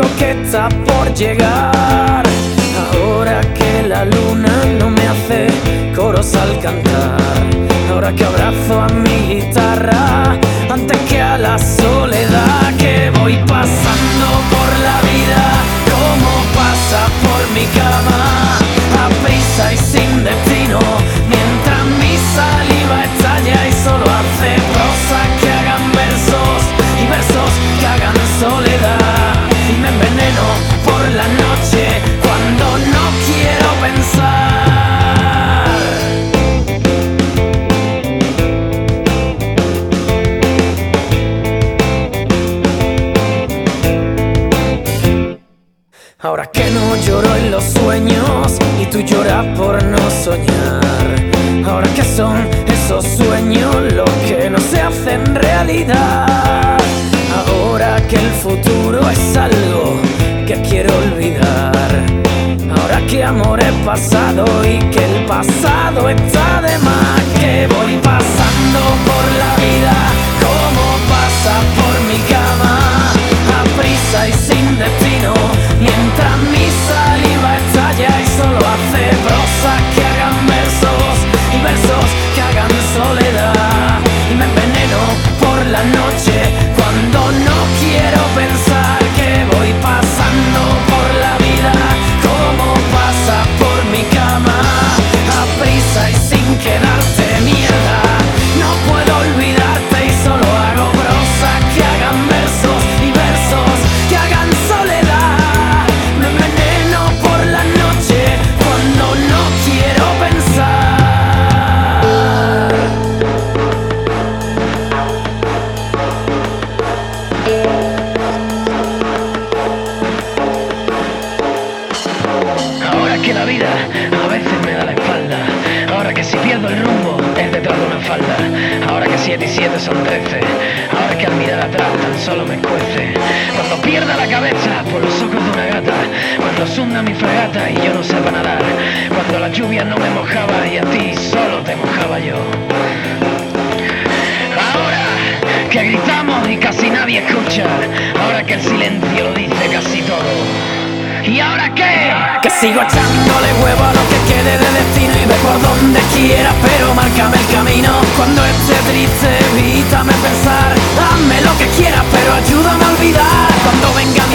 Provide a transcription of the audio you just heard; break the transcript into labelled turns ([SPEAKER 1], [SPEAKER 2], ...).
[SPEAKER 1] algo que está por llegar. Ahora que la luna no me hace coros al cantar, ahora que abrazo a mi guitarra antes que a la soledad, que voy pasando por la vida como pasa por mi cama, a prisa y sin destino, mientras mi saliva estalla y solo hace prosas que hagan versos y versos que hagan soledad, y me enveneno por la noche cuando no quiero pensar. Ahora que no lloro en los sueños y tú lloras por no soñar, ahora que son esos sueños los que no se hacen realidad, ahora que el futuro es algo que quiero olvidar, ahora que amor es pasado y que el pasado está de más, que voy pasando por la vida como pasa por mi cama, a prisa y sin destino, mientras mi saliva estalla y solo hace prosas que hagan versos y versos que hagan soledad, y me enveneno por la noche cuando no quiero pensar, que voy pasando por la vida como pasa por mi cama, a prisa y sin quedarte mierda, no puedo olvidarte y solo hago prosas que hagan versos y versos que hagan soledad, me enveneno por la noche cuando no quiero pensar. Ahora que la vida a veces me da la espalda, ahora que si pierdo el rumbo es detrás de una falda, ahora que 7 y 7 son 13, ahora que al mirar atrás tan solo me escuece, cuando pierda la cabeza por los ojos de una gata, cuando se hunda mi fragata y yo no sepa nadar, cuando la lluvia no me mojaba y a ti solo te mojaba yo. Ahora que gritamos y casi nadie escucha, ahora que el silencio lo dice casi todo. ¿Y ahora qué? Que sigo echándole huevo a lo que quede de destino y ve por donde quiera, pero márcame el camino. Cuando esté triste, evítame pensar, hazme lo que quieras, pero ayúdame a olvidar. Cuando venga mi